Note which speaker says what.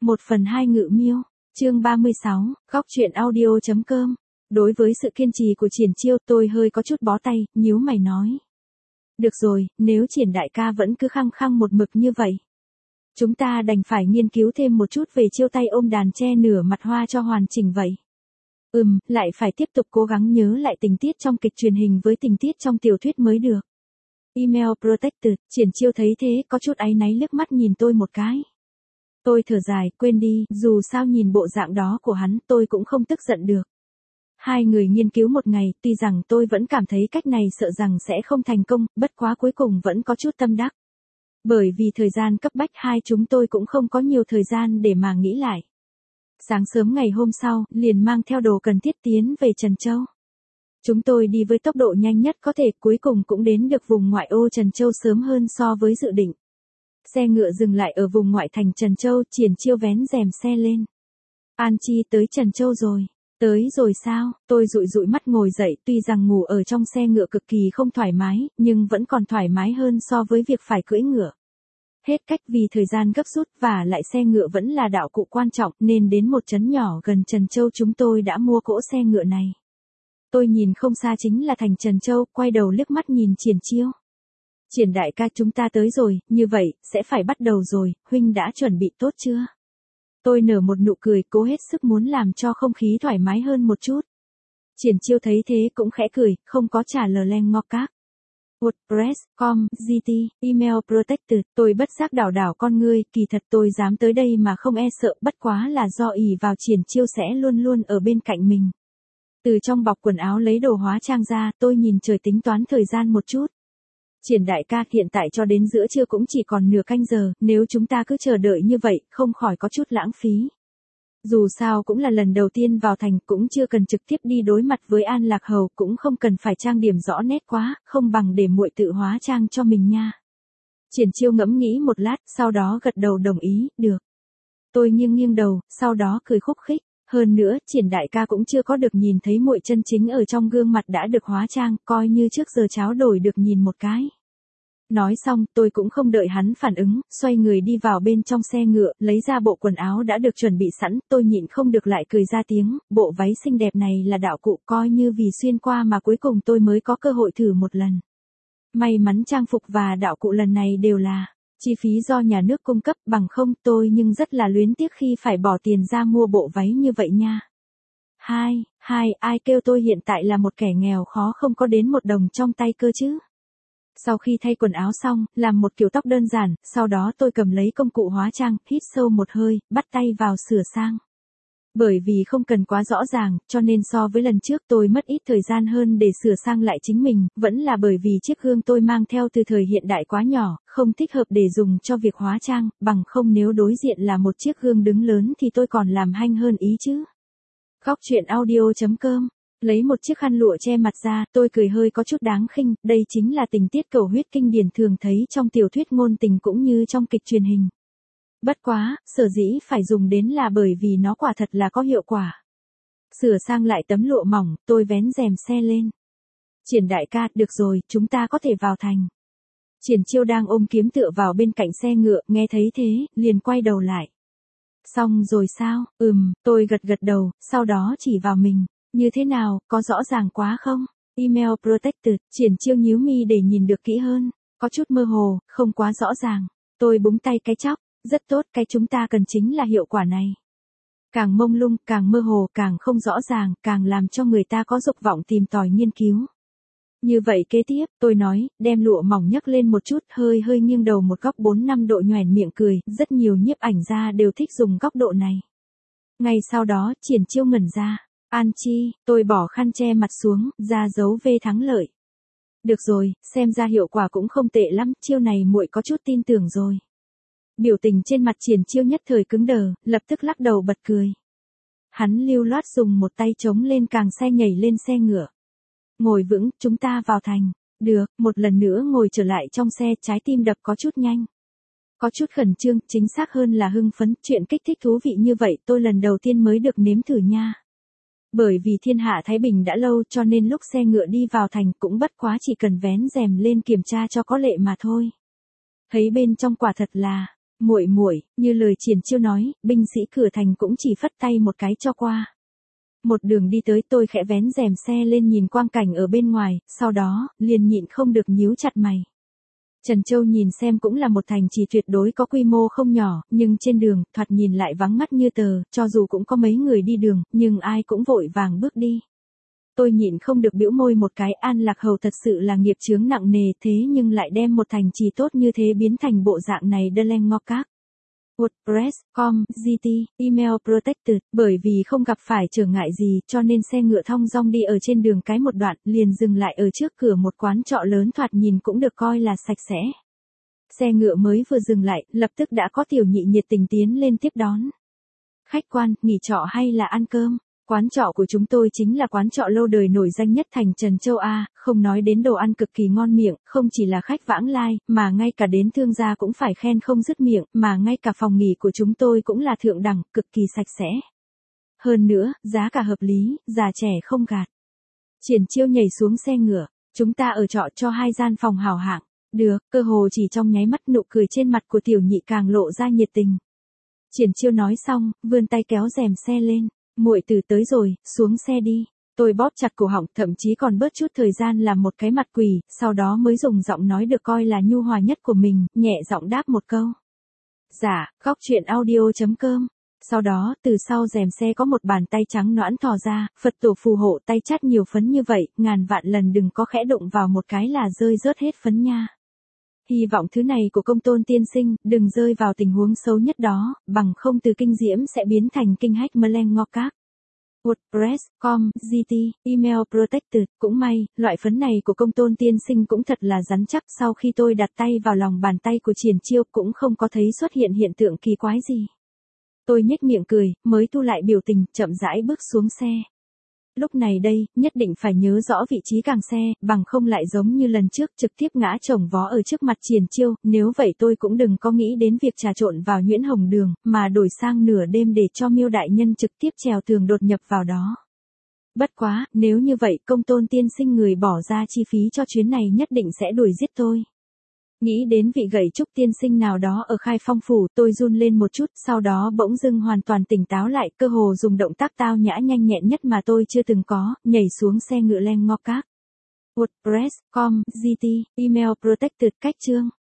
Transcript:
Speaker 1: 1/2 Ngự Miêu, chương 36, góc truyện audio.com. Đối với sự kiên trì của Triển Chiêu, tôi hơi có chút bó tay, nhíu mày nói. Được rồi, nếu Triển đại ca vẫn cứ khăng khăng một mực như vậy, chúng ta đành phải nghiên cứu thêm một chút về chiêu tay ôm đàn che nửa mặt hoa cho hoàn chỉnh vậy. Lại phải tiếp tục cố gắng nhớ lại tình tiết trong kịch truyền hình với tình tiết trong tiểu thuyết mới được. Email Protected, Triển Chiêu thấy thế có chút áy náy liếc mắt nhìn tôi một cái. Tôi thở dài, quên đi, dù sao nhìn bộ dạng đó của hắn tôi cũng không tức giận được. Hai người nghiên cứu một ngày, tuy rằng tôi vẫn cảm thấy cách này sợ rằng sẽ không thành công, bất quá cuối cùng vẫn có chút tâm đắc. Bởi vì thời gian cấp bách hai chúng tôi cũng không có nhiều thời gian để mà nghĩ lại. Sáng sớm ngày hôm sau, liền mang theo đồ cần thiết tiến về Trần Châu. Chúng tôi đi với tốc độ nhanh nhất có thể, cuối cùng cũng đến được vùng ngoại ô Trần Châu sớm hơn so với dự định. Xe ngựa dừng lại ở vùng ngoại thành Trần Châu, Triển Chiêu vén rèm xe lên. An Chi tới Trần Châu rồi. Tới rồi sao? Tôi dụi dụi mắt ngồi dậy, tuy rằng ngủ ở trong xe ngựa cực kỳ không thoải mái, nhưng vẫn còn thoải mái hơn so với việc phải cưỡi ngựa. Hết cách vì thời gian gấp rút và lại xe ngựa vẫn là đạo cụ quan trọng nên đến một trấn nhỏ gần Trần Châu chúng tôi đã mua cỗ xe ngựa này. Tôi nhìn không xa chính là thành Trần Châu, quay đầu liếc mắt nhìn Triển Chiêu. Triển đại ca chúng ta tới rồi, như vậy, sẽ phải bắt đầu rồi, huynh đã chuẩn bị tốt chưa? Tôi nở một nụ cười cố hết sức muốn làm cho không khí thoải mái hơn một chút. Triển Chiêu thấy thế cũng khẽ cười, không có trả lời len ngọc các. WordPress.com, GT, Email Protected, tôi bất giác đảo đảo con ngươi, kỳ thật tôi dám tới đây mà không e sợ, bất quá là do ỷ vào Triển Chiêu sẽ luôn luôn ở bên cạnh mình. Từ trong bọc quần áo lấy đồ hóa trang ra, tôi nhìn trời tính toán thời gian một chút. Triển đại ca, hiện tại cho đến giữa trưa cũng chỉ còn nửa canh giờ, nếu chúng ta cứ chờ đợi như vậy, không khỏi có chút lãng phí. Dù sao cũng là lần đầu tiên vào thành, cũng chưa cần trực tiếp đi đối mặt với An Lạc Hầu, cũng không cần phải trang điểm rõ nét quá, không bằng để muội tự hóa trang cho mình nha. Triển Chiêu ngẫm nghĩ một lát, sau đó gật đầu đồng ý, được. Tôi nghiêng nghiêng đầu, sau đó cười khúc khích. Hơn nữa, Triển đại ca cũng chưa có được nhìn thấy muội chân chính ở trong gương mặt đã được hóa trang, coi như trước giờ tráo đổi được nhìn một cái. Nói xong, tôi cũng không đợi hắn phản ứng, xoay người đi vào bên trong xe ngựa, lấy ra bộ quần áo đã được chuẩn bị sẵn, tôi nhịn không được lại cười ra tiếng, bộ váy xinh đẹp này là đạo cụ, coi như vì xuyên qua mà cuối cùng tôi mới có cơ hội thử một lần. May mắn trang phục và đạo cụ lần này đều là chi phí do nhà nước cung cấp, bằng không tôi nhưng rất là luyến tiếc khi phải bỏ tiền ra mua bộ váy như vậy nha. Ai kêu tôi hiện tại là một kẻ nghèo khó không có đến một đồng trong tay cơ chứ. Sau khi thay quần áo xong, làm một kiểu tóc đơn giản, sau đó tôi cầm lấy công cụ hóa trang, hít sâu một hơi, bắt tay vào sửa sang. Bởi vì không cần quá rõ ràng, cho nên so với lần trước tôi mất ít thời gian hơn để sửa sang lại chính mình, vẫn là bởi vì chiếc gương tôi mang theo từ thời hiện đại quá nhỏ, không thích hợp để dùng cho việc hóa trang, bằng không nếu đối diện là một chiếc gương đứng lớn thì tôi còn làm hanh hơn ý chứ. Góc truyện audio.com. Lấy một chiếc khăn lụa che mặt ra, tôi cười hơi có chút đáng khinh, đây chính là tình tiết cầu huyết kinh điển thường thấy trong tiểu thuyết ngôn tình cũng như trong kịch truyền hình. Bất quá, sở dĩ phải dùng đến là bởi vì nó quả thật là có hiệu quả. Sửa sang lại tấm lụa mỏng, tôi vén rèm xe lên. Triển đại ca, được rồi, chúng ta có thể vào thành. Triển Chiêu đang ôm kiếm tựa vào bên cạnh xe ngựa, nghe thấy thế, liền quay đầu lại. Xong rồi sao? Tôi gật đầu, sau đó chỉ vào mình. Như thế nào, có rõ ràng quá không? Email Protected, Triển Chiêu nhíu mi để nhìn được kỹ hơn. Có chút mơ hồ, không quá rõ ràng. Tôi búng tay cái chóc. Rất tốt, cái chúng ta cần chính là hiệu quả này. Càng mông lung, càng mơ hồ, càng không rõ ràng, càng làm cho người ta có dục vọng tìm tòi nghiên cứu. Như vậy kế tiếp, tôi nói, đem lụa mỏng nhấc lên một chút, hơi nghiêng đầu một góc 4-5 độ nhoẻn miệng cười, rất nhiều nhiếp ảnh gia đều thích dùng góc độ này. Ngay sau đó, Triển Chiêu ngẩn ra. An Chi, tôi bỏ khăn che mặt xuống, ra dấu V thắng lợi. Được rồi, xem ra hiệu quả cũng không tệ lắm, chiêu này muội có chút tin tưởng rồi. Biểu tình trên mặt Triển Chiêu nhất thời cứng đờ, lập tức lắc đầu bật cười. Hắn lưu loát dùng một tay chống lên càng xe nhảy lên xe ngựa. Ngồi vững, chúng ta vào thành. Được, một lần nữa ngồi trở lại trong xe, trái tim đập có chút nhanh. Có chút khẩn trương, chính xác hơn là hưng phấn, chuyện kích thích thú vị như vậy tôi lần đầu tiên mới được nếm thử nha. Bởi vì thiên hạ Thái Bình đã lâu cho nên lúc xe ngựa đi vào thành cũng bất quá chỉ cần vén rèm lên kiểm tra cho có lệ mà thôi. Thấy bên trong quả thật là Muội muội, như lời Triển Chiêu nói, binh sĩ cửa thành cũng chỉ phất tay một cái cho qua. Một đường đi tới tôi khẽ vén rèm xe lên nhìn quang cảnh ở bên ngoài, sau đó, liền nhịn không được nhíu chặt mày. Trần Châu nhìn xem cũng là một thành trì tuyệt đối có quy mô không nhỏ, nhưng trên đường, thoạt nhìn lại vắng ngắt như tờ, cho dù cũng có mấy người đi đường, nhưng ai cũng vội vàng bước đi. Tôi nhịn không được bĩu môi một cái, An Lạc Hầu thật sự là nghiệp chướng nặng nề thế nhưng lại đem một thành trì tốt như thế biến thành bộ dạng này đơ leng ngo các. WordPress.com, GT, Email Protected, bởi vì không gặp phải trở ngại gì cho nên xe ngựa thong dong đi ở trên đường cái một đoạn, liền dừng lại ở trước cửa một quán trọ lớn thoạt nhìn cũng được coi là sạch sẽ. Xe ngựa mới vừa dừng lại, lập tức đã có tiểu nhị nhiệt tình tiến lên tiếp đón. Khách quan, nghỉ trọ hay là ăn cơm? Quán trọ của chúng tôi chính là quán trọ lâu đời nổi danh nhất thành Trần Châu A, không nói đến đồ ăn cực kỳ ngon miệng, không chỉ là khách vãng lai, mà ngay cả đến thương gia cũng phải khen không dứt miệng, mà ngay cả phòng nghỉ của chúng tôi cũng là thượng đẳng, cực kỳ sạch sẽ. Hơn nữa, giá cả hợp lý, già trẻ không gạt. Triển Chiêu nhảy xuống xe ngựa, chúng ta ở trọ cho 2 gian phòng hảo hạng. Được, cơ hồ chỉ trong nháy mắt nụ cười trên mặt của tiểu nhị càng lộ ra nhiệt tình. Triển Chiêu nói xong, vươn tay kéo rèm xe lên. Muội tử tới rồi, xuống xe đi. Tôi bóp chặt cổ họng, thậm chí còn bớt chút thời gian làm một cái mặt quỷ, sau đó mới dùng giọng nói được coi là nhu hòa nhất của mình, nhẹ giọng đáp một câu. Dạ, góc chuyện audio.com. Sau đó, từ sau rèm xe có một bàn tay trắng nõn thò ra, Phật tổ phù hộ tay chát nhiều phấn như vậy, ngàn vạn lần đừng có khẽ đụng vào một cái là rơi rớt hết phấn nha. Hy vọng thứ này của Công Tôn tiên sinh, đừng rơi vào tình huống xấu nhất đó, bằng không từ kinh diễm sẽ biến thành kinh hách mơ leng ngo các. WordPress.com, GT, Email Protected, cũng may, loại phấn này của Công Tôn tiên sinh cũng thật là rắn chắc, sau khi tôi đặt tay vào lòng bàn tay của Triển Chiêu cũng không có thấy xuất hiện hiện tượng kỳ quái gì. Tôi nhếch miệng cười, mới thu lại biểu tình, chậm rãi bước xuống xe. Lúc này đây, nhất định phải nhớ rõ vị trí càng xe, bằng không lại giống như lần trước trực tiếp ngã chồng vó ở trước mặt Triển Chiêu, nếu vậy tôi cũng đừng có nghĩ đến việc trà trộn vào Nhuyễn Hồng Đường, mà đổi sang nửa đêm để cho Miêu đại nhân trực tiếp trèo tường đột nhập vào đó. Bất quá, nếu như vậy Công Tôn tiên sinh người bỏ ra chi phí cho chuyến này nhất định sẽ đuổi giết tôi. Nghĩ đến vị gậy trúc tiên sinh nào đó ở Khai Phong phủ, tôi run lên một chút, sau đó bỗng dưng hoàn toàn tỉnh táo lại, cơ hồ dùng động tác tao nhã nhanh nhẹn nhất mà tôi chưa từng có, nhảy xuống xe ngựa leng ngo các. WordPress.com, GT, Email Protected, cách chương.